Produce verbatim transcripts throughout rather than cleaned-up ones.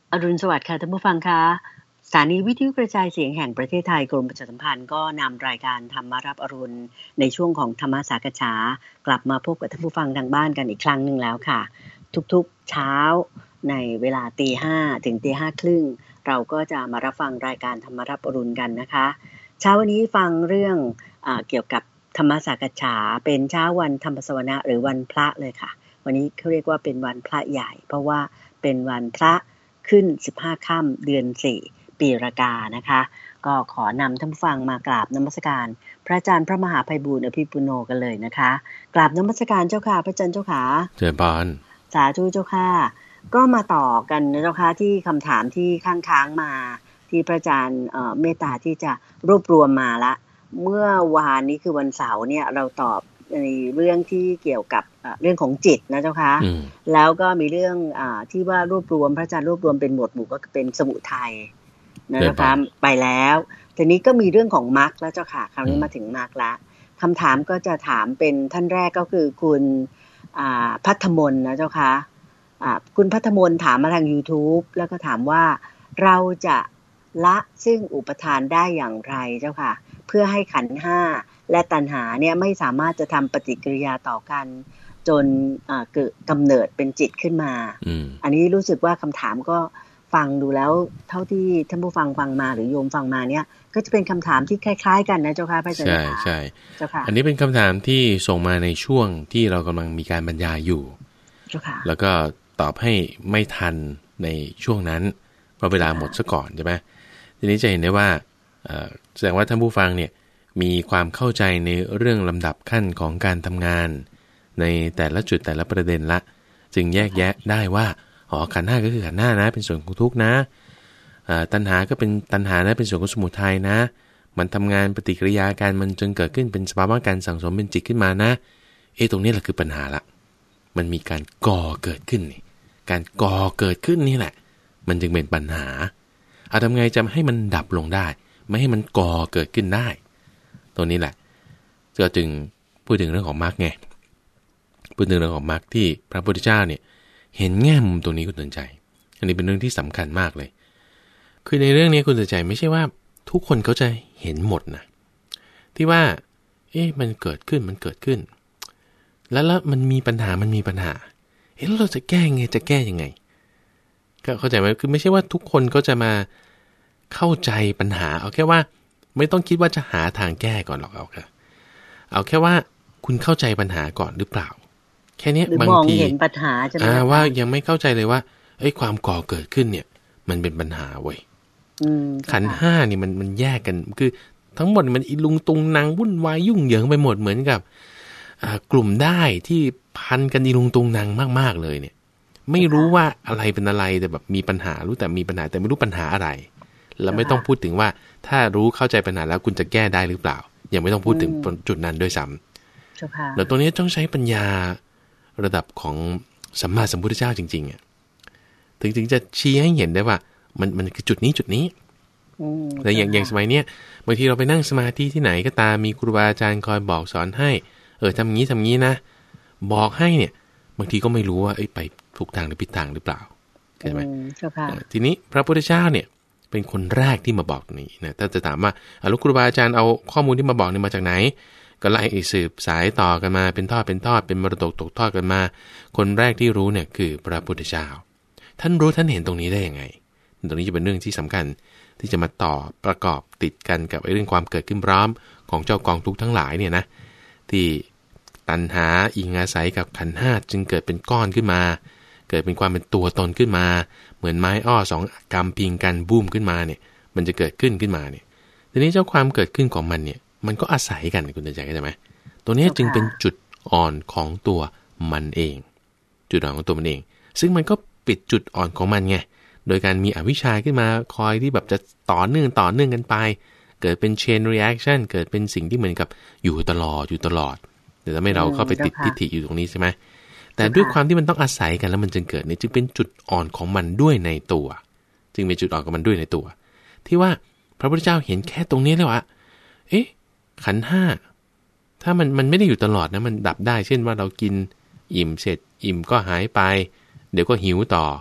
อรุณสวัสดิ์ค่ะท่านผู้ฟังคะสถานีวิทยุกระจายเสียงแห่งประเทศไทยกรมประชาสัมพันธ์ก็นำรายการธรรมารับอรุณในช่วงของธรรมสากฉากลับมาพบกับท่านผู้ฟังทางบ้านกันอีกครั้งหนึ่งแล้วค่ะทุกๆเช้าในเวลาตีห้าถึงตีห้าครึ่งเราก็จะมารับฟังรายการธรรมารับอรุณกันนะคะเช้าวันนี้ฟังเรื่องเอ่อเกี่ยวกับธรรมสากฉาเป็นเช้าวันธรรมสวนะหรือวันพระเลยค่ะวันนี้เขาเรียกว่าเป็นวันพระใหญ่เพราะว่าเป็นวันพระขึ้นสิบห้าค่ำเดือนสี่ปีรากานะคะก็ขอนำท่านผู้ฟังมากราบนมัสการพระอาจารย์พระมหาไพบูลย์อภิปุโนกันเลยนะคะกราบนมัสการเจ้าค่ะพระอาจารย์เจ้าค่ะเจริญพรสาธุเจ้าค่ะก็มาต่อกันนะเจ้าค่ะที่คำถามที่ค้างๆมาที่พระอาจารย์เอ่อเมตตาที่จะรวบรวมมาละเมื่อวานนี้คือวันเสาร์เนี่ยเราตอบในเรื่องที่เกี่ยวกับเรื่องของจิตนะเจ้าค่ะแล้วก็มีเรื่องอ่าที่ว่ารวบรวมพระอาจารย์รวบรวมเป็นหมวดหมู่ก็เป็นสมุทัยนะเจ้าค่ะไปแล้วทีนี้ก็มีเรื่องของมรรคแล้วเจ้าค่ะคราวนี้มาถึงมรรคละคำถามก็จะถามเป็นท่านแรกก็คือคุณอ่าภัทมนนะเจ้าค่ะอ่าคุณภัทมนถามมาทาง YouTube แล้วก็ถามว่าเราจะละซึ่งอุปทานได้อย่างไรเจ้าค่ะเพื่อให้ขันธ์ห้าและตัณหาเนี่ยไม่สามารถจะทำปฏิกิริยาต่อกันจนเกิดกำเนิดเป็นจิตขึ้นมา อ, อันนี้รู้สึกว่าคำถามก็ฟังดูแล้วเท่าที่ท่านผู้ฟังฟังมาหรือโยมฟังมาเนี่ยก็จะเป็นคำถามที่คล้ายๆกันนะเจ้าค่ะพระอาจารย์ใช่ใช่เจ้าค่ะอันนี้เป็นคำถามที่ส่งมาในช่วงที่เรากำลังมีการบรรยายอยู่เจ้าค่ะแล้วก็ตอบให้ไม่ทันในช่วงนั้นเพราะเวลาหมดซะก่อนใช่ไหมทีนี้จะเห็นได้ว่าแสดงว่าท่านผู้ฟังเนี่ยมีความเข้าใจในเรื่องลำดับขั้นของการทำงานในแต่ละจุดแต่ละประเด็นละจึงแยกแยะได้ว่าอ๋อขันธ์ห้าก็คือขันธ์ห้านะเป็นส่วนของทุกข์นะตัณหาก็เป็นตัณหานะเป็นส่วนของสมุทัยนะมันทำงานปฏิกิริยาการมันจนเกิดขึ้นเป็นสภาวะการสั่งสมเป็นจิตขึ้นมานะเอ๊ะตรงนี้แหละคือปัญหาละมันมีการก่อเกิดขึ้นนี่การก่อเกิดขึ้นนี่แหละมันจึงเป็นปัญหาเอาทำไงจะให้มันดับลงได้ไม่ให้มันก่อเกิดขึ้นได้ตัวนี้แหละก็จึงพูดถึงเรื่องของมรรคไงพูดถึงเรื่องของมรรคที่พระพุทธเจ้าเนี่ยเห็นแง่มุมตรงนี้คุณเตือนใจอันนี้เป็นเรื่องที่สำคัญมากเลยคือในเรื่องนี้คุณเตือนใจไม่ใช่ว่าทุกคนเขาจะเห็นหมดนะที่ว่าเอ๊ะมันเกิดขึ้นมันเกิดขึ้นแล้วแล้วมันมีปัญหามันมีปัญหาเอ๊ะแล้วเราจะแก้ไงจะแก้ยังไงก็เข้าใจไหมคือไม่ใช่ว่าทุกคนก็จะมาเข้าใจปัญหาเอาแค่ว่าไม่ต้องคิดว่าจะหาทางแก้ก่อนหรอกเอาค่ะเอาแค่ว่าคุณเข้าใจปัญหาก่อนหรือเปล่าแค่นี้บางทีเห็นปัญหาใช่ไหมว่ายังไม่เข้าใจเลยว่าเอ้ยความก่อเกิดขึ้นเนี่ยมันเป็นปัญหาเว้ยขันธ์ห้านี่มันมันแยกกันคือทั้งหมดมันอีลุงตุงนางวุ่นวายยุ่งเหยิงไปหมดเหมือนกับกลุ่มได้ที่พันกันอีลุงตุงนางมากๆเลยเนี่ยไม่รู้ว่าอะไรเป็นอะไรแต่แบบมีปัญหารู้แต่มีปัญหาแต่ไม่รู้ปัญหาอะไรแล้วไม่ต้องพูดถึงว่าถ้ารู้เข้าใจปัญหาแล้วคุณจะแก้ได้หรือเปล่ายังไม่ต้องพูดถึงจุดนั้นด้วยซ้ำแล้วตรงนี้ต้องใช้ปัญญาระดับของสัมมาสัมพุทธเจ้าจริงๆอ่ะถึงถึงจะชี้ให้เห็นได้ว่ามันมันคือจุดนี้จุดนี้แต่อย่างอย่างสมัยเนี้ยบางทีเราไปนั่งสมาธิที่ไหนก็ตามมีครูบาอาจารย์คอยบอกสอนให้เออทำงี้ทำงี้นะบอกให้เนี่ยบางทีก็ไม่รู้ว่าไปถูกทางหรือผิดทางหรือเปล่าเข้าใจไหมทีนี้พระพุทธเจ้าเนี่ยเป็นคนแรกที่มาบอกนี้นะถ้าจะถามว่าลูกครูบาอาจารย์เอาข้อมูลที่มาบอกนี่มาจากไหนก็ไล่สืบสายต่อกันมาเป็นทอดเป็นทอดเป็นมรดกตกทอดกันมาคนแรกที่รู้เนี่ยคือพระพุทธเจ้าท่านรู้ท่านเห็นตรงนี้ได้ยังไงตรงนี้จะเป็นเรื่องที่สำคัญที่จะมาต่อประกอบติดกันกับเรื่องความเกิดขึ้นพร้อมของเจ้ากองทุกข์ทั้งหลายเนี่ยนะที่ตัณหาอิงอาศัยกับขันธ์ห้าจึงเกิดเป็นก้อนขึ้นมาเกิดเป็นความเป็นตัวตนขึ้นมาเหมือนไม้อ้อสองกำพิงกันบูมขึ้นมาเนี่ยมันจะเกิดขึ้นขึ้นมาเนี่ยทีนี้เจ้าความเกิดขึ้นของมันเนี่ยมันก็อาศัยกันคุณเข้าใจไหมตัวนี้จึงเป็นจุดอ่อนของตัวมันเองจุดอ่อนของตัวมันเองซึ่งมันก็ปิดจุดอ่อนของมันไงโดยการมีอวิชชาขึ้นมาคอยที่แบบจะต่อเนื่องต่อเนื่องกันไปเกิดเป็น chain reaction เกิดเป็นสิ่งที่เหมือนกับอยู่ตลอดอยู่ตลอดแต่ทำให้เราเข้าไปติดทิฏฐิอยู่ตรงนี้ใช่ไหมแต่ด้วยความที่มันต้องอาศัยกันแล้วมันจึงเกิดเนี่ยจึงเป็นจุดอ่อนของมันด้วยในตัวจึงเป็นจุดอ่อนของมันด้วยในตัวที่ว่าพระพุทธเจ้าเห็นแค่ตรงนี้แล้วว่าเอ๊ะขันธ์ห้าถ้ามันมันไม่ได้อยู่ตลอดนะมันดับได้เช่นว่าเรากินอิ่มเสร็จอิ่มก็หายไปเดี๋ยวก็หิวต่อ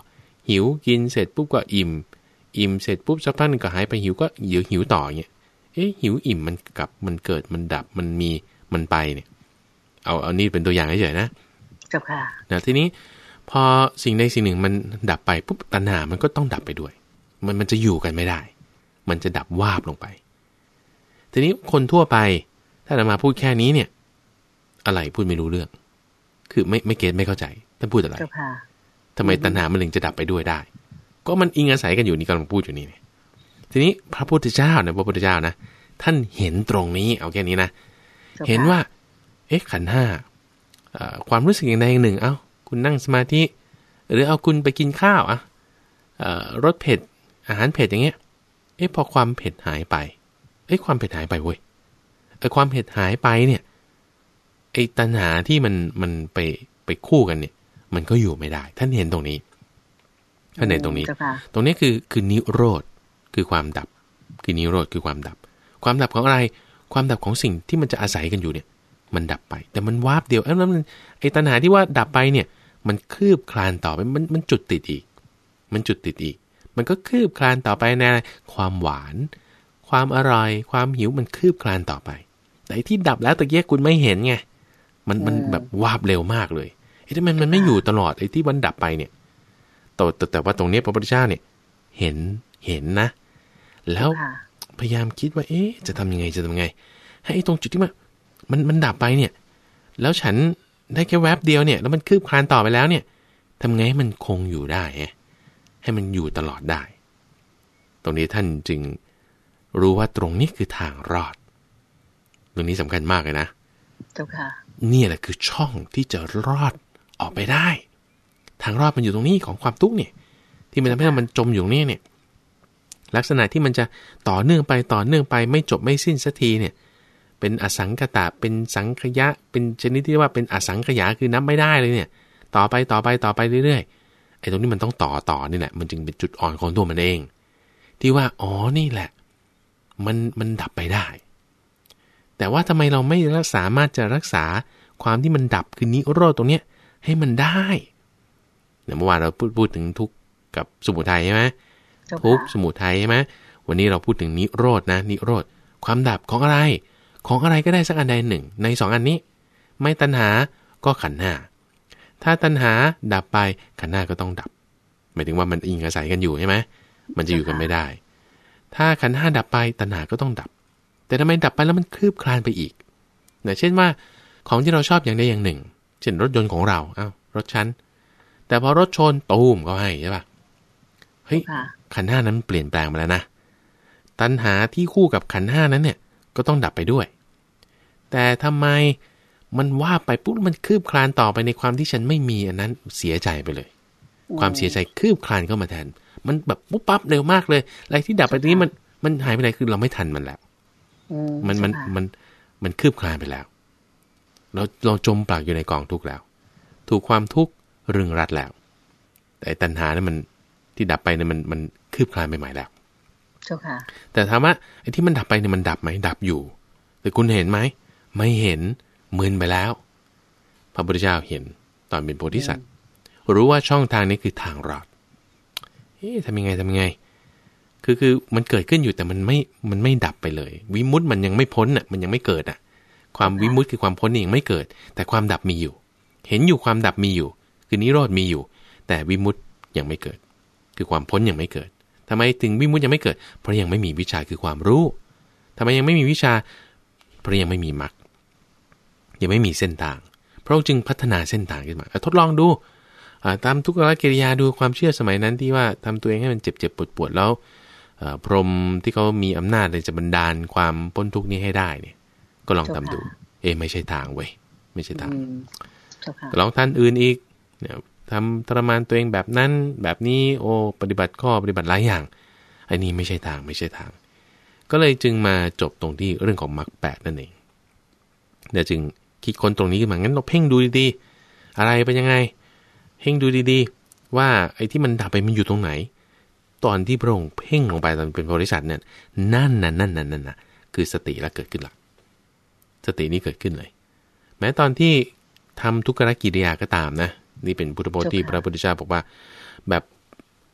หิวกินเสร็จปุ๊บก็อิ่มอิ่มเสร็จปุ๊บสักพักนึงก็หายไปหิวก็หิวหิวต่อเงี้ยเอ๊ะหิวอิ่มมันกลับมันเกิดมันดับมันมีมันไปเนี่ยเอาเอานี่เป็นตัวอย่างเฉยๆนะเจ้าค่ะนะทีนี้พอสิ่งใดสิ่งหนึ่งมันดับไปปุ๊บตัณหามันก็ต้องดับไปด้วยมันมันจะอยู่กันไม่ได้มันจะดับวาบลงไปทีนี้คนทั่วไปถ้าเรามาพูดแค่นี้เนี่ยอะไรพูดไม่รู้เรื่องคือไม่ไม่เก็ทไม่เข้าใจท่านพูดอะไรทำไมตัณหามันถึงจะดับไปด้วยได้ก็มันอิงอาศัยกันอยู่นี่กำลังพูดอยู่นี่เนี่ยทีนี้พระพุทธเจ้าเนี่ยพระพุทธเจ้านะท่านเห็นตรงนี้เอาแค่นี้นะเห็นว่าเอ๊ะขันธ์ห้าความรู้สึกอย่างใดอย่างหนึ่งเอ้าคุณนั่งสมาธิหรือเอาคุณไปกินข้าวอ่ะรสเผ็ดอาหารเผ็ดอย่างเงี้ยเอ๊ะพอความเผ็ดหายไปเอ๊ะความเผ็ดหายไปเว้ยไอ้ความเผ็ดหายไปเนี่ยไอ้ตัณหาที่มันมันไปไปคู่กันเนี่ยมันก็อยู่ไม่ได้ท่านเห็นตรงนี้ท่านเห็นตรงนี้ตรงนี้คือคือนิโรธคือความดับคือนิโรธคือความดับความดับของอะไรความดับของสิ่งที่มันจะอาศัยกันอยู่เนี่ยมันดับไปแต่มันวาบเดียวแล้วมันไอ้ตัณหาที่ว่าดับไปเนี่ยมันคืบคลานต่อไปมันมันจุดติดอีกมันจุดติดอีกมันก็คืบคลานต่อไปในความหวานความอร่อยความหิวมันคืบคลานต่อไปแต่ที่ดับแล้วตะเกียกคุณไม่เห็นไงมันมันแบบวาบเร็วมากเลยไอ้ที่มันมันไม่อยู่ตลอดไอ้ที่มันดับไปเนี่ยแต่แต่แต่ว่าตรงนี้พระพุทธเจ้าเนี่ยเห็นเห็นนะแล้วพยายามคิดว่าเอ๊ะจะทำยังไงจะทำยังไงให้ไอ้ตรงจุดที่มันมันมันดับไปเนี่ยแล้วฉันได้แค่แวบเดียวเนี่ยแล้วมันคืบคลานต่อไปแล้วเนี่ยทำไงให้มันคงอยู่ได้ให้มันอยู่ตลอดได้ตรงนี้ท่านจึงรู้ว่าตรงนี้คือทางรอดตรงนี้สำคัญมากเลยนะเจ้าค่ะนี่แหละคือช่องที่จะรอดออกไปได้ทางรอดมันอยู่ตรงนี้ของความทุกข์เนี่ยที่มันทำให้มันจมอยู่นี่เนี่ยลักษณะที่มันจะต่อเนื่องไปต่อเนื่องไปไม่จบไม่สิ้นสักทีเนี่ยเป็นอสังขตะเป็นสังขยะเป็นชนิดที่ว่าเป็นอสังขยาคือนับไม่ได้เลยเนี่ยต่อไปต่อไปต่อไปเรื่อยๆไอ้ตรงนี้มันต้องต่อต่อนี่แหละมันจึงเป็นจุดอ่อนของตัวมันเองที่ว่าอ๋อนี่แหละมันมันดับไปได้แต่ว่าทำไมเราไม่สามารถจะรักษาความที่มันดับคือนิโรธตรงเนี้ยให้มันได้เนี่ยเมื่อวานเราพูดพูดถึงทุกข์กับสมุทัยใช่ไหมทุกข์สมุทัยใช่ไหมวันนี้เราพูดถึงนิโรธนะนิโรธความดับของอะไรของอะไรก็ได้สักอันใดหนึ่งในสองอันนี้ไม่ตัณหาก็ขันธ์ห้าถ้าตัณหาดับไปขันธ์ห้าก็ต้องดับหมายถึงว่ามันอิงอาศัยกันอยู่ใช่ไหมมันจะอยู่กันไม่ได้ถ้าขันธ์ห้าดับไปตัณหาก็ต้องดับแต่ทำไมดับไปแล้วมันคืบคลานไปอีกเนี่ยเช่นว่าของที่เราชอบอย่างใดอย่างหนึ่งเช่นรถยนต์ของเราอ้าวรถฉันแต่พอรถชนตูมก็ให้ใช่ป่ะเฮ้ยขันธ์ห้านั้นเปลี่ยนแปลงมาแล้วนะตัณหาที่คู่กับขันธ์ห้านั้นเนี่ยก็ต้องดับไปด้วยแต่ทำไมมันว่าไปปุ๊บมันคืบคลานต่อไปในความที่ฉันไม่มีอันนั้นเสียใจไปเลยความเสียใจคืบคลานเข้ามาแทนมันแบบปุ๊บปั๊บเร็วมากเลยอะไรที่ดับไปตรงนี้มันมันหายไปไหนคือเราไม่ทันมันแล้วมันมันมันมันคืบคลานไปแล้วเราเราจมปลักอยู่ในกองทุกข์แล้วถูกความทุกข์รึงรัดแล้วแต่ตัณหาเนี่ยมันที่ดับไปเนี่ยมันมันคืบคลานไปใหม่แล้วแต่ถามว่าไอ้ที่มันดับไปเนี่ยมันดับไหมดับอยู่แต่คุณเห็นไหมไม่เห็นมึนไปแล้วพระพุทธเจ้าเห็นตอนเป็นโพธิสัตว์รู้ว่าช่องทางนี้คือทางรอดเอ๊ะทำยังไงทำยังไงคือคือมันเกิดขึ้นอยู่แต่มันไม่มันไม่ดับไปเลยวิมุตติมันยังไม่พ้นอ่ะมันยังไม่เกิดอ่ะความวิมุตติคือความพ้นนี่ยังไม่เกิดแต่ความดับมีอยู่เห็นอยู่ความดับมีอยู่คือนิโรธมีอยู่แต่วิมุตติยังไม่เกิดคือความพ้นยังไม่เกิดทำไมถึงวิมุตติยังไม่เกิดเพราะยังไม่มีวิชาคือความรู้ทำไมยังไม่มีวิชาเพราะยังไม่มีมรรคยังไม่มีเส้นทางเพราะจึงพัฒนาเส้นทางขึ้นมาทดลองดูตามทุกขกิริยาดูความเชื่อสมัยนั้นที่ว่าทำตัวเองให้มันเจ็บๆปวดๆแล้วพรหมที่เขามีอำนาจเลยจะบันดาลความพ้นทุกข์นี้ให้ได้เนี่ยก็ลองทำดูเอ๊ะไม่ใช่ทางเว้ยไม่ใช่ทางลองท่านอื่นอีกเนี่ยทำทรมานตัวเองแบบนั้นแบบนี้โอ้ปฏิบัติข้อปฏิบัติหลายอย่างอันนี้ไม่ใช่ทางไม่ใช่ทางก็เลยจึงมาจบตรงที่เรื่องของมรรคแปดนั่นเองเดี๋ยวจึงคิดคนตรงนี้ขึ้นมางั้นเราเพ่งดูดีๆอะไรเป็นยังไงเพ่งดูดีๆว่าไอ้ที่มันดับไปมันอยู่ตรงไหนตอนที่พระองค์เพ่งลงไปตอนเป็นโพธิสัตว์เนี่ยนั่นน่ะนั่นน่ะนั่นน่ะคือสติแล้วเกิดขึ้นละสตินี้เกิดขึ้นเลยแม้ตอนที่ทำทุกขกิริยาก็ตามนะนี่เป็นพุทธพจน์ที่พระพุทธเจ้าบอกว่าแบบ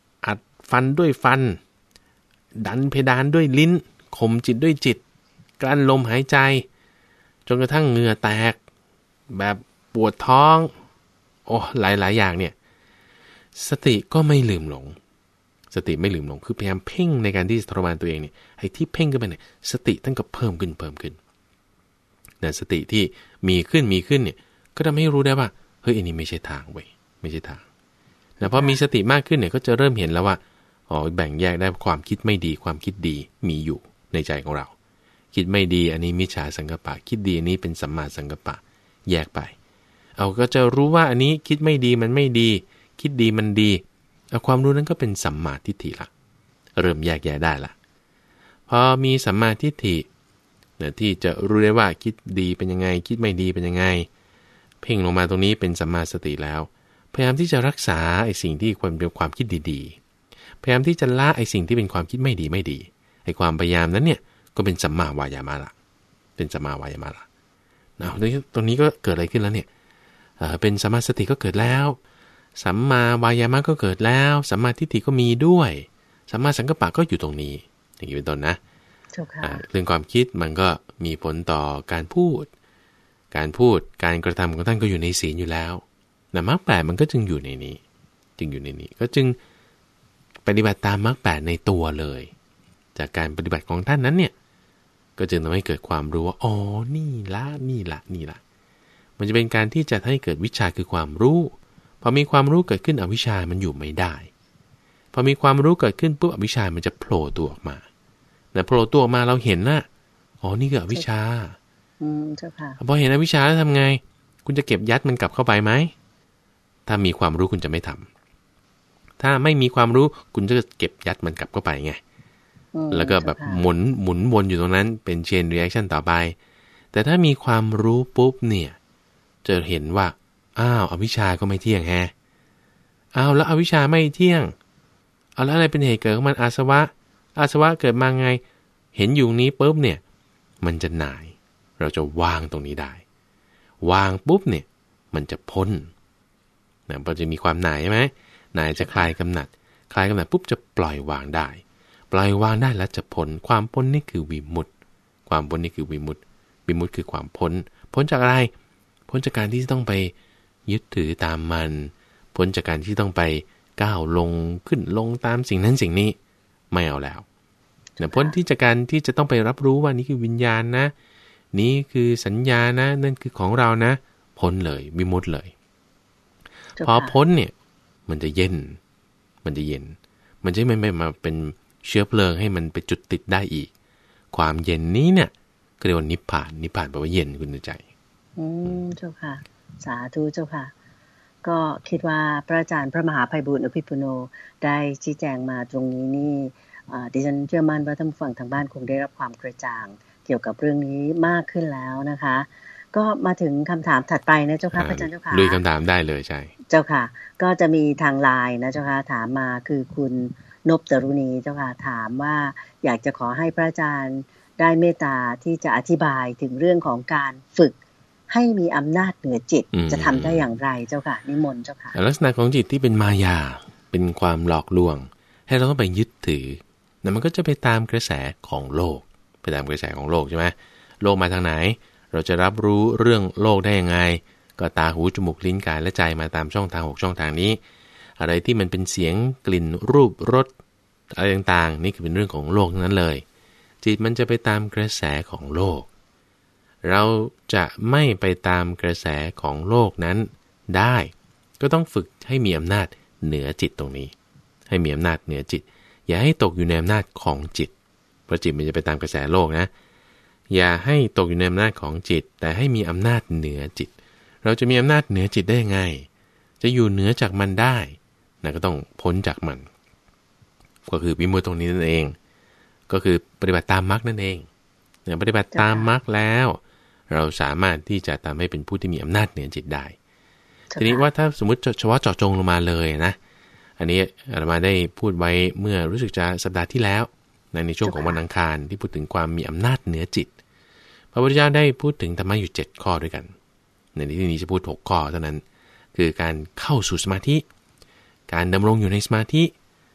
ฟันด้วยฟันดันเพดานด้วยลิ้นข่มจิตด้วยจิตกลั้นลมหายใจจนกระทั่งเหงื่อแตกแบบปวดท้องโอ้หลายๆอย่างเนี่ยสติก็ไม่ลืมหลงสติไม่ลืมหลงคือพยายามเพ่งในการที่จะทรมานตัวเองเนี่ยไอ้ที่เพ่งขึ้นไปเนี่ยสติท่านก็เพิ่มขึ้นเพิ่มขึ้นแต่สติที่มีขึ้นมีขึ้นเนี่ยก็ทำให้รู้ได้ว่าเฮ้ยอันนี้ไม่ใช่ทางเว้ยไม่ใช่ทางแต่พอมีสติมากขึ้นเนี่ยก็จะเริ่มเห็นแล้วว่าอ๋อแบ่งแยกได้ความคิดไม่ดีความคิดดีมีอยู่ในใจของเราคิดไม่ดีอันนี้มิจฉาสังกัปปะคิดดีอันนี้เป็นสัมมาสังกัปปะแยกไปเอาก็จะรู้ว่าอันนี้คิดไม่ดีมันไม่ดีคิดดีมันดีเอาความรู้นั้นก็เป็นสัมมาทิฏฐิละเริ่มแยกแยะได้ละพอมีสัมมาทิฏฐิเนี่ยที่จะรู้ได้ว่าคิดดีเป็นยังไงคิดไม่ดีเป็นยังไงเพ่งลงมาตรงนี้เป็นสัมมาสติแล้วพยายามที่จะรักษาไอ้สิ่งที่ควรเป็นความคิดดีๆพยายามที่จะละไอ้สิ่งที่เป็นความคิดไม่ดีไม่ดีไอ้ความพยายามนั้นเนี่ยก็เป็นสัมมาวายามะละเป็นสัมมาวายามะละนะตรงนี้ก็เกิดอะไรขึ้นแล้วเนี่ยเอ่อเป็นสัมมาสติก็เกิดแล้วสัมมาวายามะก็เกิดแล้วสัมมาทิฏฐิก็มีด้วยสัมมาสังกัปปะก็อยู่ตรงนี้อย่างนี้เป็นต้นนะเรื่องความคิดมันก็มีผลต่อการพูดการพูดการกระทำของท่านก็อยู่ในศีลอยู่แล้วนะมรรคแปดมันก็จึงอยู่ในนี้จึงอยู่ในนี้ก็จึงปฏิบัติตามมรรคแปดในตัวเลยจากการปฏิบัติของท่านนั้นเนี่ยก็จึงทำให้เกิดความรู้ว่าอ๋อนี่ละนี่ละนี่ละมันจะเป็นการที่จะให้เกิดวิชาคือความรู้พอมีความรู้เกิดขึ้นอวิชชามันอยู่ไม่ได้พอมีความรู้เกิดขึ้นปุ๊บอวิชชามันจะโผล่ตัวออกมาแต่โผล่ตัวออกมาเราเห็นนะอ๋อนี่คืออวิชชาอืมเจ้าค่ะพอเห็นอวิชชาแล้วทำไงคุณจะเก็บยัดมันกลับเข้าไปไหมถ้ามีความรู้คุณจะไม่ทำถ้าไม่มีความรู้คุณจะเก็บยัดมันกลับเข้าไปไงแล้วก็แบบหมุนหมุนวนอยู่ตรงนั้นเป็นเชนรีแอคชั่นต่อไปแต่ถ้ามีความรู้ปุ๊บเนี่ยจะเห็นว่าอ้าวอวิชชาก็ไม่เที่ยงแฮะอ้าวแล้วอวิชชาไม่เที่ยงเอาแล้วอะไรเป็นเหตุเกิดของมันอาสวะอาสวะเกิดมาไงเห็นอยู่นี้ปุ๊บเนี่ยมันจะหน่ายเราจะวางตรงนี้ได้วางปุ๊บเนี่ยมันจะพ้นนะพอจะมีความหน่ายใช่ไหมหน่ายจะคลายกำหนัดคลายกำหนัดปุ๊บจะปล่อยวางได้ปล่อยวางได้แล้วจะพ้นความพ้นนี่คือวิมุตติความพ้นนี่คือวิมุตติวิมุตติคือความพ้นพ้นจากอะไรพ้นจากการที่ต้องไปยึดถือตามมันพ้นจากการที่ต้องไปก้าวลงขึ้นลงตามสิ่งนั้นสิ่งนี้ไม่เอาแล้วนะพ้นที่จากการที่จะต้องไปรับรู้ว่านี่คือวิญญาณนะนี่คือสัญญานะนั่นคือของเรานะพ้นเลยวิมุตติเลยพอพ้นเนี่ยมันจะเย็นมันจะเย็นมันจะไม่มาเป็นเชื้อเพลิงให้มันไปจุดติดได้อีกความเย็นนี้เนี่ยก็เรียกว่านิพพานนิพพานแปลว่าเย็นคุณใจอืมเจ้าค่ะสาธุเจ้าค่ะก็คิดว่าพระอาจารย์พระมหาไพบูลย์อภิปุโนได้ชี้แจงมาตรงนี้นี่ดิฉันเชื่อมั่นว่าท่านผู้ฟังทางบ้านคงได้รับความกระจ่างเกี่ยวกับเรื่องนี้มากขึ้นแล้วนะคะก็มาถึงคำถามถัดไปนะเจ้าค่ะพระอาจารย์เจ้าค่ะลุยคำถามได้เลยใช่เจ้าค่ะก็จะมีทางไลน์นะเจ้าค่ะถามมาคือคุณนพจรุณีเจ้าค่ะถามว่าอยากจะขอให้พระอาจารย์ได้เมตตาที่จะอธิบายถึงเรื่องของการฝึกให้มีอำนาจเหนือจิตจะทำได้อย่างไรเจ้าค่ะนิมนต์เจ้าค่ะลักษณะของจิตที่เป็นมายาเป็นความหลอกลวงให้เราต้องไปยึดถือแล้วมันก็จะไปตามกระแสของโลกไปตามกระแสของโลกใช่ไหมโลกมาทางไหนเราจะรับรู้เรื่องโลกได้ยังไงก็ตาหูจมูกลิ้นกายและใจมาตามช่องทางหกช่องทางนี้อะไรที่มันเป็นเสียงกลิ่นรูปรสอะไรต่างๆนี่คือเป็นเรื่องของโลกนั้นเลยจิตมันจะไปตามกระแสของโลกเราจะไม่ไปตามกระแสของโลกนั้นได้ก็ต้องฝึกให้มีอำนาจเหนือจิตตรงนี้ให้มีอำนาจเหนือจิตอย่าให้ตกอยู่ในอำนาจของจิตเพราะจิตมันจะไปตามกระแสโลกนะอย่าให้ตกอยู่ในอำนาจของจิตแต่ให้มีอำนาจเหนือจิตเราจะมีอำนาจเหนือจิตได้ยังไงจะอยู่เหนือจากมันได้นะก็ต้องพ้นจากมันก็คือวิมุตติตรงนี้นั่นเองก็คือปฏิบัติตามมรรคนั่นเองเนี่ยปฏิบัติตามมรรคแล้วเราสามารถที่จะทำให้เป็นผู้ที่มีอำนาจเหนือจิตได้ทีนี้ว่าถ้าสมมติเฉพาะเจาะจงลงมาเลยนะอันนี้อาตมาได้พูดไว้เมื่อรู้สึกจะสัปดาห์ที่แล้วในในช่วงของวันอังคารที่พูดถึงความมีอำนาจเหนือจิตพระพุทธเจ้าได้พูดถึงธรรมะอยู่เจ็ดข้อด้วยกันในที่นี้จะพูดหกข้อเท่านั้นคือการเข้าสู่สมาธิการดำรงอยู่ในสมาธิ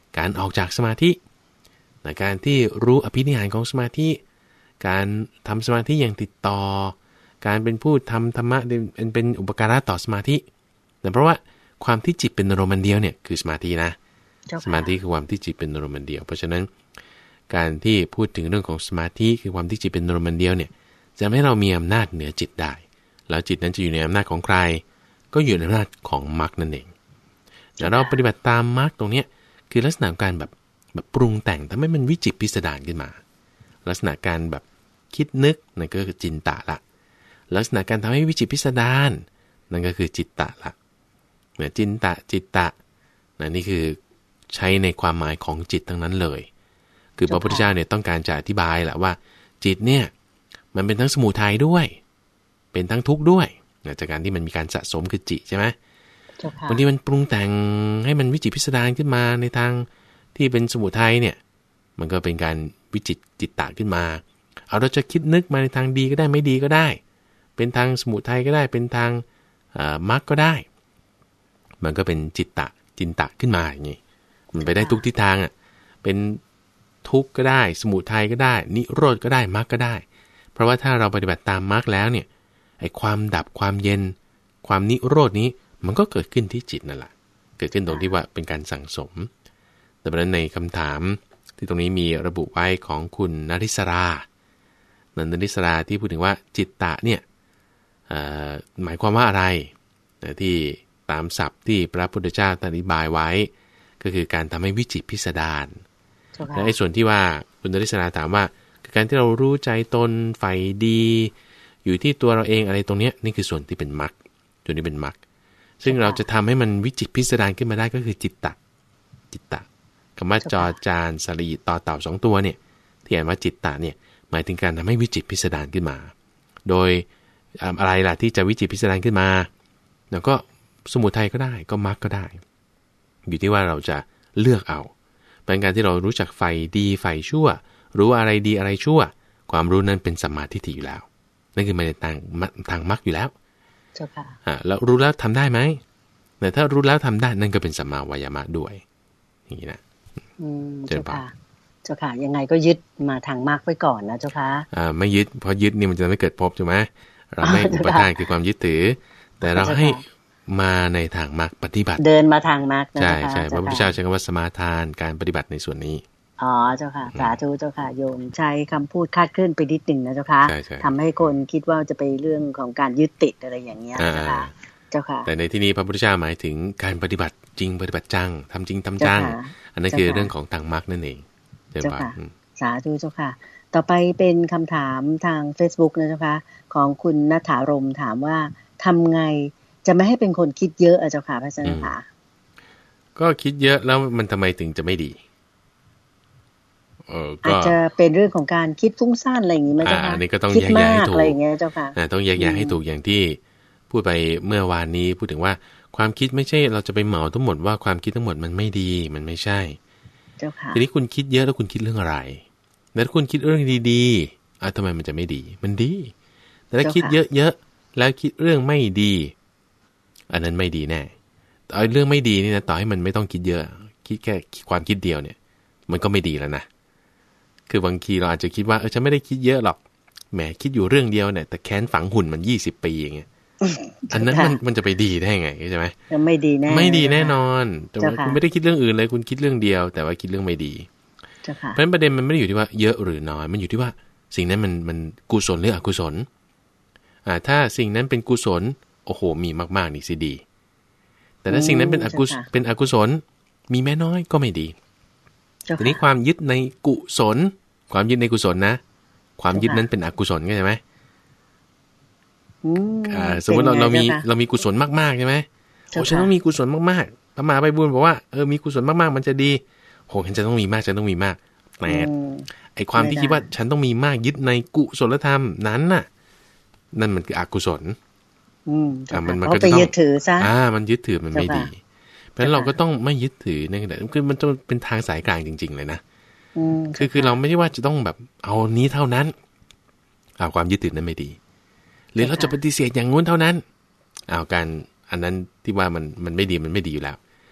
การออกจากสมาธินะการที่รู้อภินิหารของสมาธิการทำสมาธิอย่างติดต่อการเป็นผู้ทำธรรมะเป็นอุปการะต่อสมาธินะเพราะว่าความที่จิตเป็นอารมณ์เดียวเนี่ยคือสมาธินะสมาธิคือความที่จิตเป็นอารมณ์เดียวเพราะฉะนั้นการที่พูดถึงเรื่องของสมาธิคือความที่จิตเป็นอารมณ์เดียวเนี่ยจะให้เรามีอำนาจเหนือจิตได้แล้วจิตนั้นจะอยู่ในอำนาจของใครก็อยู่ในอำนาจของมรรคนั่นเองแต่เราปฏิบัติตามมรรคตรงนี้คือลักษณะการแบบแบบปรุงแต่งทำให้มันวิจิตรพิสดารขึ้นมาลักษณะการแบบคิดนึกนั่นก็คือจินตะละลักษณะการทำให้วิจิตรพิสดารนั่นก็คือจิตตะละเนี่ยจินตะจิตตะนี่คือใช้ในความหมายของจิตทั้งนั้นเลยคือพระพุทธเจ้าเนี่ยต้องการจะอธิบายแหละว่าจิตเนี่ยมันเป็นทั้งสมุทัยด้วยเป็นทั้งทุกข์ด้วยจากการที่มันมีการสะสมคือจิตใช่ไหมบางทีมันปรุงแต่งให้มันวิจิตรพิสดารขึ้นมาในทางที่เป็นสมุทัยเนี่ยมันก็เป็นการวิจิตรจิตตะขึ้นมาเอาเราจะคิดนึกมาในทางดีก็ได้ไม่ดีก็ได้เป็นทางสมุทัยก็ได้เป็นทางมรรคก็ได้มันก็เป็นจิตตะจินตะขึ้นมาอย่างนี้มันไปได้ทุกทิศทางอ่ะเป็นทุกข์ก็ได้สมุทัยก็ได้นิโรธก็ได้มรรคก็ได้เพราะว่าถ้าเราปฏิบัติตามมรรคแล้วเนี่ยไอ้ความดับความเย็นความนิโรธนี้มันก็เกิดขึ้นที่จิตนั่นแหละเกิดขึ้นตรงที่ว่าเป็นการสั่งสมแต่เพราะนั้นในคำถามที่ตรงนี้มีระบุไว้ของคุณนริศรานันทนิศราที่พูดถึงว่าจิตตะเนี่ยหมายความว่าอะไรที่ตามศัพท์ที่พระพุทธเจ้าอธิบายไว้ก็คือการทำให้วิจิตรพิสดารและไอ้ส่วนที่ว่าคุณนริศราถามว่าคือการที่เรารู้ใจตนใฝ่ดีอยู่ที่ตัวเราเองอะไรตรงนี้นี่คือส่วนที่เป็นมรรคส่วนนี้เป็นมรรคซึ่งเราจะทำให้มันวิจิตรพิสดารขึ้นมาได้ก็คือจิตตะจิตตะคำว่าจอจานสระอิต่อเต่าสองตัวเนี่ยที่อ่านว่าจิตตะเนี่ยหมายถึงการทำให้วิจิตรพิสดารขึ้นมาโดยอะไรล่ะที่จะวิจิตรพิสดารขึ้นมาแล้วก็สมุทัยก็ได้ก็มรรคก็ได้อยู่ที่ว่าเราจะเลือกเอาเป็นการที่เรารู้จักไฟดีไฟชั่วรู้อะไรดีอะไรชั่วความรู้นั้นเป็นสัมมาทิฏฐิอยู่แล้วนั่นคือมันในทางทางมรรคอยู่แล้วเจ้าค่ะอ่าแล้วรู้แล้วทำได้ไหมแต่ถ้ารู้แล้วทำได้นั่นก็เป็นสัมมาวายามะด้วยอย่างนี้นะอืมเจ้าค่ะเจ้าค่ะยังไงก็ยึดมาทางมรรคไว้ก่อนนะเจ้าค่ะอ่าไม่ยึดเพราะยึดนี่มันจะไม่เกิดภพใช่ไหมเราไม่อุปทานคือความยึดถือแต่เราให้มาในทางมรรคปฏิบัติเดินมาทางมรรคใช่ใช่พระพุทธเจ้าใช้คำว่าสมาทานการปฏิบัติในส่วนนี้อ๋อเจ้าค่ะสาธุเจ้าค่ะโยมใช้คำพูดคาดเคลื่อนไปนิดหนึ่งนะเจ้าค่ะทำให้คนคิดว่าจะไปเรื่องของการยึดติดอะไรอย่างเงี้ยเจ้าค่ะเจ้าค่ะแต่ในที่นี้พระพุทธเจ้าหมายถึงการปฏิบัติจริงปฏิบัติจังทำจริงทำจังอันนั้นคือเรื่องของทางมรรคนั่นเองเจ้าค่ะสาธุเจ้าค่ะต่อไปเป็นคำถามทาง Facebook นะเจ้าค่ะของคุณณฐารมถามว่าทำไงจะไม่ให้เป็นคนคิดเยอะอ่ะเจ้าค่ะพระอาจารย์ค่ะก็คิดเยอะแล้วมันทำไมถึงจะไม่ดีเอออาจจะเป็นเรื่องของการคิดฟุ้งซ่านอะไรอย่างนี้ไหมเจ้าค่ะอันนี้ก็ต้องแยกแยะให้ถูกอะไรอย่างเงี้ยเจ้าค่ะต้องแยกแยะให้ถูกอย่างที่พูดไปเมื่อวานนี้พูดถึงว่าความคิดไม่ใช่เราจะไปเหมาทั้งหมดว่าความคิดทั้งหมดมันไม่ดีมันไม่ใช่เจ้าค่ะทีนี้คุณคิดเยอะแล้วคุณคิดเรื่องอะไรแล้วคุณคิดเรื่องดีๆอ่ะทำไมมันจะไม่ดีมันดีแต่ถ้าคิดเยอะๆแล้วคิดเรื่องไม่ดีอันนั้นไม่ดีแน่เอาเรื่องไม่ดีนี่นะต่อให้มันไม่ต้องคิดเยอะคิดแค่ความคิดเดียวเนี่ยมันก็ไม่ดีแล้วนะคือบางทีเราอาจจะคิดว่าเออฉันไม่ได้คิดเยอะหรอกแหมคิดอยู่เรื่องเดียวเนี่ยแต่แค้นฝังหุ่นมันยี่สิบปีอย่างเงี้ยอันนั้นมันมันจะไปดีได้ไงใช่ไหมไม่ดีแน่ไม่ดีแน่นอนแต่ว่าคุณไม่ได้คิดเรื่องอื่นเลยคุณคิดเรื่องเดียวแต่ว่าคิดเรื่องไม่ดีเพราะฉะนั้นประเด็นมันไม่ได้อยู่ที่ว่าเยอะหรือน้อยมันอยู่ที่ว่าสิ่งนั้นมันมันกุศลหรืออกุศลอ่าถ้าสิ่งนั้นเป็นกุศลโอ้โหมีมากๆนี่สิดีแต่ถ้าสิ่งนั้นเป็นอกุศลเป็นอกุศลมีแม้น้อยก็ไม่ดีทีนี้ความยึดในกุศลความยึดในกุศลนะความยึดนั้นเป็นอกุศลใช่ไหมอ่าสมมติเราเรามีเรามีกุศลมากๆใช่ไหมโอ้ฉันต้องมีกุศลมากๆพระมหาไพบูลย์บอกว่าเออมีกุศลมากๆมันจะดีโหฉันจะต้องมีมากฉันต้องมีมากแต่ไอความที่คิดว่าฉันต้องมีมากยึดในกุศลธรรมนั้นน่ะนั่นมันคืออกุศลอืมมันมันก็จะต้องยึดถือซะอ่ามันยึดถือมันไม่ดีเพราะฉะนั้นเราก็ต้องไม่ยึดถือนั่นแหละคือมันต้องเป็นทางสายกลางจริงๆเลยนะคือคือเราไม่ใช่ว่าจะต้องแบบเอานี้เท่านั้นเอาความยึดถือนั้นไม่ดีหรือเราจะปฏิเสธอย่างงู้นเท่านั้นเอาการอันนั้นที่ว่ามันมันไม่ดีมันไม่ดีอยู่แล้ว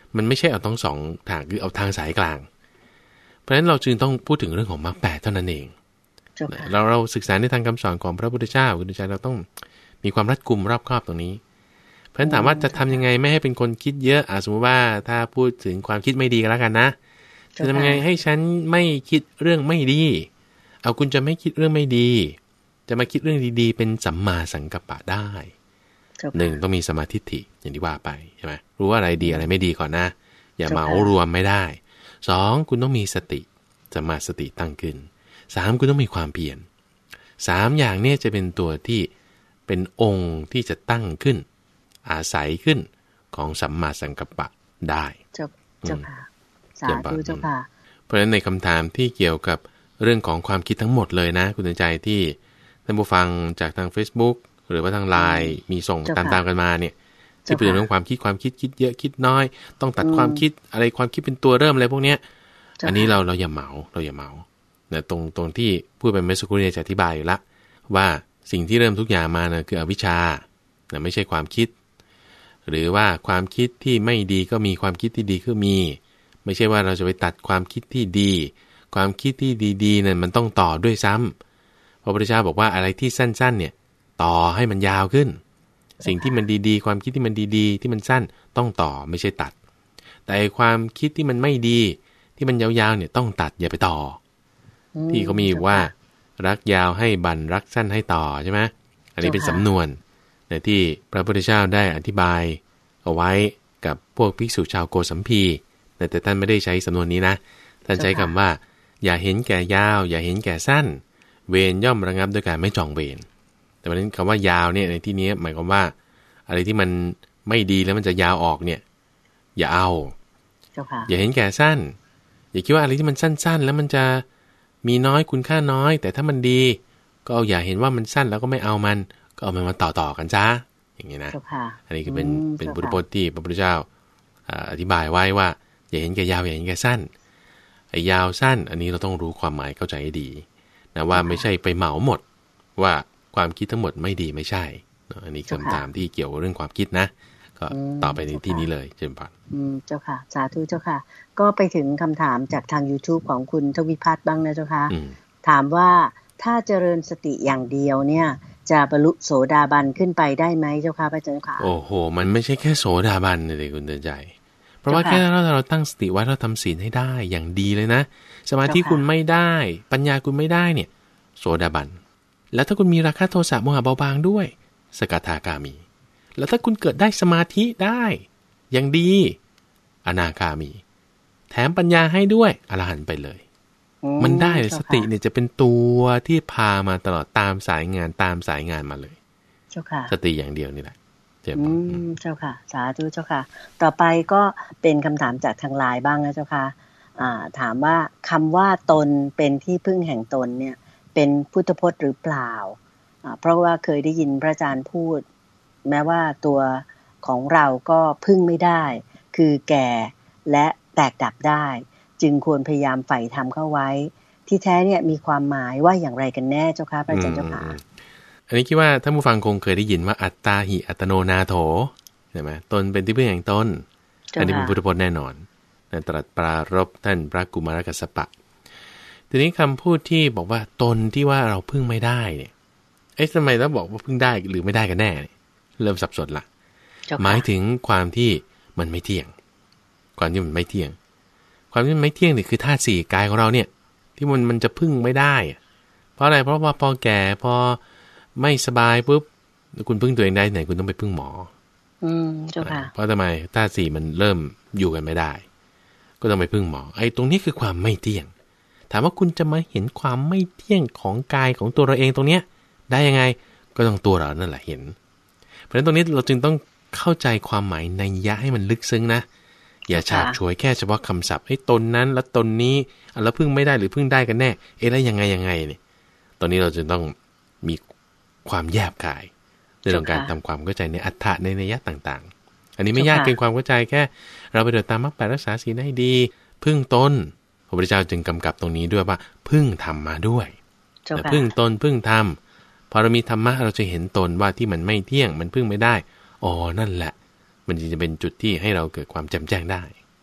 มันไม่ใช่เอาทั้งสองทางคือเอาทางสายกลางเพราะฉะนั้นเราจึงต้องพูดถึงเรื่องของมรรคแปดเท่านั้นเองเราเราศึกษาในทางคำสอนของพระพุทธเจ้าคุณใจเราต้องมีความรัดกุมรอบครอบตรงนี้เพราะฉะนั้นถามว่าจะทำยังไงไม่ให้เป็นคนคิดเยอะอ่ะสมมติว่าถ้าพูดถึงความคิดไม่ดีกันแล้วกันนะจะทำยังไงให้ฉันไม่คิดเรื่องไม่ดีเอาคุณจะไม่คิดเรื่องไม่ดีจะมาคิดเรื่องดีๆเป็นสัมมาสังกัปปะได้หนึ่งต้องมีสมาธิฐิอย่างที่ว่าไปใช่ไหมรู้ว่าอะไรดีอะไรไม่ดีก่อนนะอย่าเหมารวมไม่ได้สองคุณต้องมีสติสมาสติตั้งขึ้นสามคุณต้องมีความเพียรสามอย่างนี้จะเป็นตัวที่เป็นองค์ที่จะตั้งขึ้นอาศัยขึ้นของสัมมาสังกัปปะได้เจ้าเจ้าค่ะสาธุเจ้าค่ะเพราะฉะนั้นในคำถามที่เกี่ยวกับเรื่องของความคิดทั้งหมดเลยนะคุณใจที่ท่านผู้ฟังจากทาง Facebook หรือว่าทางไลน์มีส่งตามๆกันมาเนี่ยที่เป็นเรื่องความคิดความคิดคิดเยอะคิดน้อยต้องตัดความคิดอะไรความคิดเป็นตัวเริ่มอะไรพวกเนี้ยอันนี้เราเราอย่าเหมาเราอย่าเหมาเนี่ยตรงตรงที่พูดไปเมื่อสักครู่นี้จะอธิบายอยู่ละว่าสิ่งที่เริ่มทุกอย่างมานะคืออวิชชานะไม่ใช่ความคิดหรือว่าความคิดที่ไม่ดีก็มีความคิดที่ดีก็มีไม่ใช่ว่าเราจะไปตัดความคิดที่ดีความคิดที่ดีๆนั่นมันต้องต่อด้วยซ้ำพระพุทธเจ้าบอกว่าอะไรที่สั้นๆเนี่ยต่อให้มันยาวขึ้นสิ่งที่มันดีๆความคิดที่มันดีๆที่มันสั้นต้องต่อไม่ใช่ตัดแต่ความคิดที่มันไม่ดีที่มันยาวๆเนี่ยต้องตัดอย่าไปต่อที่เขามีว่ารักยาวให้บั่นรักสั้นให้ต่อใช่ไหมอันนี้เป็นสำนวนในที่พระพุทธเจ้าได้อธิบายเอาไว้กับพวกภิกษุชาวโกสัมพีแต่ท่านไม่ได้ใช้สำนวนนี้นะท่านใช้คำว่าอย่าเห็นแก่ยาวอย่าเห็นแก่สั้นเวรย่อมระงับด้วยการไม่จองเวรแต่วันนั้นคำว่ายาวเนี่ยในที่นี้หมายความว่าอะไรที่มันไม่ดีแล้วมันจะยาวออกเนี่ยอย่าเอาอย่าเห็นแก่สั้นอย่าคิดว่าอะไรที่มันสั้นๆแล้วมันจะมีน้อยคุณค่าน้อยแต่ถ้ามันดีก็เอาอย่าเห็นว่ามันสั้นแล้วก็ไม่เอามันก็เอามันมาต่อๆกันจ้าอย่างนี้นะอันนี้คือเป็นเป็นพุทธพจน์ที่พระพุทธเจ้าอธิบายไว้ว่าอย่าเห็นแก่ยาวอย่าเห็นแก่สั้นไอ้ยาวสั้นอันนี้เราต้องรู้ความหมายเข้าใจให้ดีนะว่าไม่ใช่ไปเหมาหมดว่าความคิดทั้งหมดไม่ดีไม่ใช่อันนี้คำถามที่เกี่ยวกับเรื่องความคิดนะก็ต่อไปในที่นี้เลยเจริญพรอืมเจ้าค่ะสาธุเจ้าค่ะก็ไปถึงคำถามจากทาง YouTube ของคุณทวิพัฒน์บ้างนะเจ้าค่ะถามว่าถ้าเจริญสติอย่างเดียวเนี่ยจะบรรลุโสดาบันขึ้นไปได้ไหมเจ้าค่ะพระอาจารย์ค่ะโอ้โหมันไม่ใช่แค่โสดาบันเลยคุณเตือนใจเพราะว่าแค่เราเราตั้งสติไว้เราทำศีลให้ได้อย่างดีเลยนะสมาธิคุณไม่ได้ปัญญาคุณไม่ได้เนี่ยโสดาบันแล้วถ้าคุณมีราคะโทสะโมหะเบาบางด้วยสกทาคามีแล้วถ้าคุณเกิดได้สมาธิได้อย่างดีอนาคามีแถมปัญญาให้ด้วยอรหันต์ไปเลยมันได้เลยสติเนี่ยจะเป็นตัวที่พามาตลอดตามสายงานตามสายงานมาเลยเจ้าค่ะสติอย่างเดียวนี่แหละเจ้าอืมเจ้าค่ะสาธุเจ้าค่ะต่อไปก็เป็นคำถามจากทางไลน์บ้างนะเจ้าค่ะอ่าถามว่าคำว่าตนเป็นที่พึ่งแห่งตนเนี่ยเป็นพุทธพจน์หรือเปล่าอ่าเพราะว่าเคยได้ยินพระอาจารย์พูดแม้ว่าตัวของเราก็พึ่งไม่ได้คือแก่และแตกดับได้จึงควรพยายามใฝ่ธรรมเข้าไว้ที่แท้เนี่ยมีความหมายว่าอย่างไรกันแน่เจ้าค่ะพระอาจารย์เจ้าค่ะอันนี้คิดว่าท่านผู้ฟังคงเคยได้ยินว่าอัตตาหิอัตโนนาโถใช่ไหมตนเป็นที่พึ่งแห่งตนอันนี้เป็นพุทธพจน์แน่นอนตรัสปรารภท่านพระกุมารกัสสปะทีนี้คำพูดที่บอกว่าตนที่ว่าเราพึ่งไม่ได้เนี่ยเอ๊ะทำไมต้องบอกว่าพึ่งได้หรือไม่ได้กันแน่เริ่มสับสนละหมายถึงความที่มันไม่เที่ยงความที่มันไม่เที่ยงความที่มันไม่เที่ยงนี่คือธาตุสี่กายของเราเนี่ยที่มันมันจะพึ่งไม่ได้เพราะอะไรเพราะว่าพอแก่พอไม่สบายปุ๊บคุณพึ่งตัวเองได้ไหนคุณต้องไปพึ่งหมออืมเจ้าค่ะเพราะทำไมธาตุสี่มันเริ่มอยู่กันไม่ได้ก็ต้องไปพึ่งหมอไอ้ตรงนี้คือความไม่เที่ยงถามว่าคุณจะมาเห็นความไม่เที่ยงของกายของตัวเราเองตรงเนี้ยได้ยังไงก็ต้องตัวเรานั่นแหละเห็นเพราะฉะนั้นตรงนี้เราจึงต้องเข้าใจความหมายนัยยะให้มันลึกซึ้งนะอย่าฉาบฉวยแค่เฉพาะคำศัพท์ไอ้ตนนั้นแล้วตนนี้แล้วพึ่งไม่ได้หรือพึ่งได้กันแน่เอ๊ะแล้วยังไงยังไงเนี่ยตอนนี้เราจะต้องมีความแยบกายในเรื่องการทำความเข้าใจในอัฏฐะในนัยยะต่างๆอันนี้ไม่ยากเกินความเข้าใจแค่เราไปเดินตามมรรคแปดรักษาศีลให้ดีพึ่งตนพระพุทธเจ้าจึงกำกับตรงนี้ด้วยว่าพึ่งธรรมมาด้วยแต่พึ่งตนพึ่งธรรมพอเรามีธรรมะเราจะเห็นตนว่าที่มันไม่เที่ยงมันพึ่งไม่ได้อ๋อนั่นแหละมันจะเป็นจุดที่ให้เราเกิดความแจ่มแจ้งได้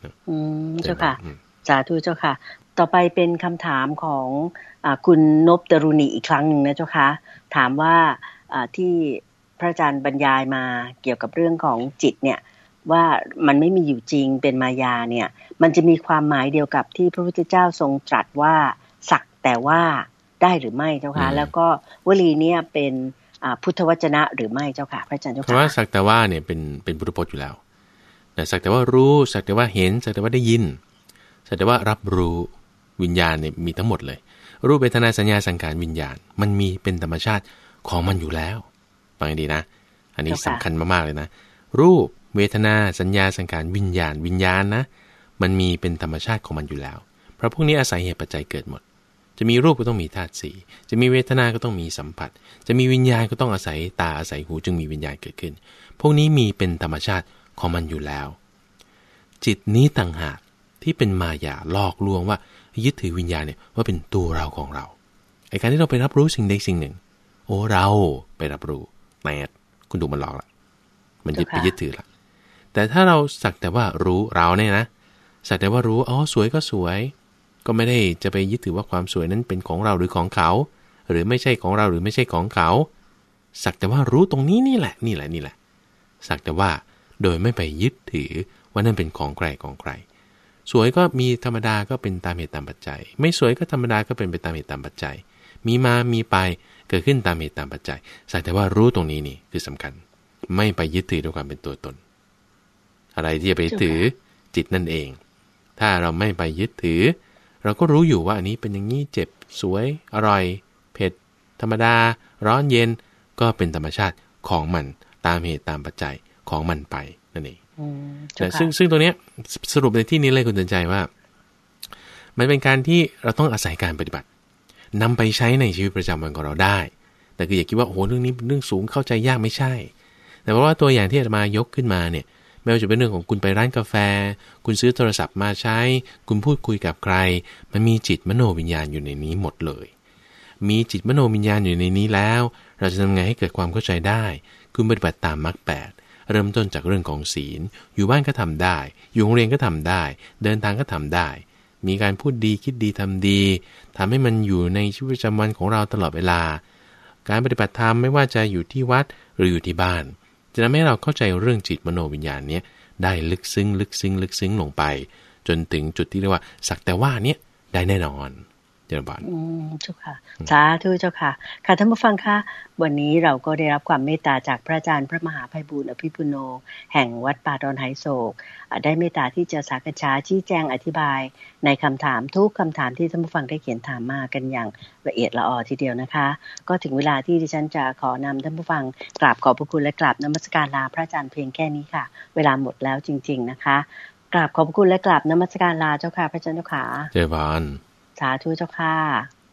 อืมเจ้าค่ะสาธุเจ้าค่ะต่อไปเป็นคำถามของอ่าคุณนพดรุณีอีกครั้งหนึ่งนะเจ้าค่ะถามว่าอ่าที่พระอาจารย์บรรยายมาเกี่ยวกับเรื่องของจิตเนี่ยว่ามันไม่มีอยู่จริงเป็นมายาเนี่ยมันจะมีความหมายเดียวกับที่พระพุทธเจ้าทรงตรัสว่าสักแต่ว่าได้หรือไม่เจ้าค่ะแล้วก็วลีนี้เป็นพุทธวจนะหรือไม่เจ้าค่ะพระอาจารย์เจ้าค่ะคำว่าสักแต่ว่าเนี่ยเป็นเป็นพุทธพจน์อยู่แล้วแต่สักแต่ว่ารู้สักแต่ว่าเห็นสักแต่ว่าได้ยินสักแต่ว่ารับรู้วิญญาณเนี่ยมีทั้งหมดเลยรูปเวทนาสัญญาสังขารวิญญาณมันมีเป็นธรรมชาติของมันอยู่แล้วฟังให้ดีนะอันนี้สำคัญมากๆเลยนะรูปเวทนาสัญญาสังขารวิญญาณวิญญาณนะมันมีเป็นธรรมชาติของมันอยู่แล้วเพราะพวกนี้อาศัยเหตุปัจจัยเกิดหมดจะมีรูปก็ต้องมีธาตุสี่จะมีเวทนาก็ต้องมีสัมผัสจะมีวิญญาณก็ต้องอาศัยตาอาศัยหูจึงมีวิญญาณเกิดขึ้นพวกนี้มีเป็นธรรมชาติของมันอยู่แล้วจิตนี้ต่างหากที่เป็นมายาหลอกลวงว่ายึดถือวิญญาณเนี่ยว่าเป็นตัวเราของเราไอ้การที่เราไปรับรู้สิ่งใดสิ่งหนึ่งโอ้เราไปรับรู้แน่คุณดูมันหลอกละมันยึดไปยึดถือละแต่ถ้าเราสักแต่ว่ารู้เราเนี่ยนะสักแต่ว่ารู้อ๋อสวยก็สวยก็ไม่ได้จะไปยึดถือว่าความสวยนั้นเป็นของเราหรือของเขาหรือไม่ใช่ของเราหรือไม่ใช่ของเขาสักแต่ว่ารู้ตรงนี้นี่แหละนี่แหละนี่แหละสักแต่ว่าโดยไม่ไปยึดถือว่านั่นเป็นของใครของใครสวยก็มีธรรมดาก็เป็นตามเหตุตามปัจจัยไม่สวยก็ธรรมดาก็เป็นไปตามเหตุตามปัจจัยมีมามีไปเกิดขึ้นตามเหตุตามปัจจัยสักแต่ว่ารู้ตรงนี้นี่คือสำคัญไม่ไปยึดถือด้วยความเป็นตัวตนอะไรที่จะไปถือจิตนั่นเองถ้าเราไม่ไปยึดถือเราก็รู้อยู่ว่าอันนี้เป็นอย่างนี้เจ็บสวยอร่อยเผ็ดธรรมดาร้อนเย็นก็เป็นธรรมชาติของมันตามเหตุตามปัจจัยของมันไปนั่นเองแต่ซึ่งซึ่งตัวเนี้ยสรุปในที่นี้เลยคุณเตือนใจว่ามันเป็นการที่เราต้องอาศัยการปฏิบัตินำไปใช้ในชีวิตประจำวันของเราได้แต่คืออย่าคิดว่าโอ้โหเรื่องนี้เป็นเรื่องสูงเข้าใจยากไม่ใช่แต่เพราะว่าตัวอย่างที่อาตมายกขึ้นมาเนี่ยไม่ว่าจะเป็นเรื่องของคุณไปร้านกาแฟคุณซื้อโทรศัพท์มาใช้คุณพูดคุยกับใครมันมีจิตมโนวิญญาณอยู่ในนี้หมดเลยมีจิตมโนวิญญาณอยู่ในนี้แล้วเราจะทำไงให้เกิดความเข้าใจได้คุณปฏิบัติตามมรรคแปดเริ่มต้นจากเรื่องของศีลอยู่บ้านก็ทำได้อยู่โรงเรียนก็ทำได้เดินทางก็ทำได้มีการพูดดีคิดดีทำดีทำให้มันอยู่ในชีวิตประจำวันของเราตลอดเวลาการปฏิบัติธรรมไม่ว่าจะอยู่ที่วัดหรืออยู่ที่บ้านจะทำให้เราเข้าใจเรื่องจิตมโนวิญญาณเนี้ยได้ลึกซึ้งลึกซึ้งลึกซึ้งลงไปจนถึงจุดที่เรียกว่าสักแต่ว่าเนี้ยได้แน่นอนเจ้าบ้านอืมเจ้าค่ะสาธุเจ้าค่ะค่ะท่านผู้ฟังคะวันนี้เราก็ได้รับความเมตตาจากพระอาจารย์พระมหาไพบูลย์อภิปุโนแห่งวัดป่าดอนไหโศกได้เมตตาที่จะสักษาชี้แจงอธิบายในคำถามทุกคำถามที่ท่านผู้ฟังได้เขียนถามมากันอย่างละเอียดละออทีเดียวนะคะก็ถึงเวลาที่ดิฉันจะขอนำท่านผู้ฟังกราบขอบพระคุณและกราบนมัสการลาพระอาจารย์เพียงแค่นี้ค่ะเวลาหมดแล้วจริงๆนะคะกราบขอบพระคุณและกราบนมัสการลาเจ้าค่ะพระอาจารย์เจ้าค่ะเจ้าบ้านสาธุเจ้าค่ะ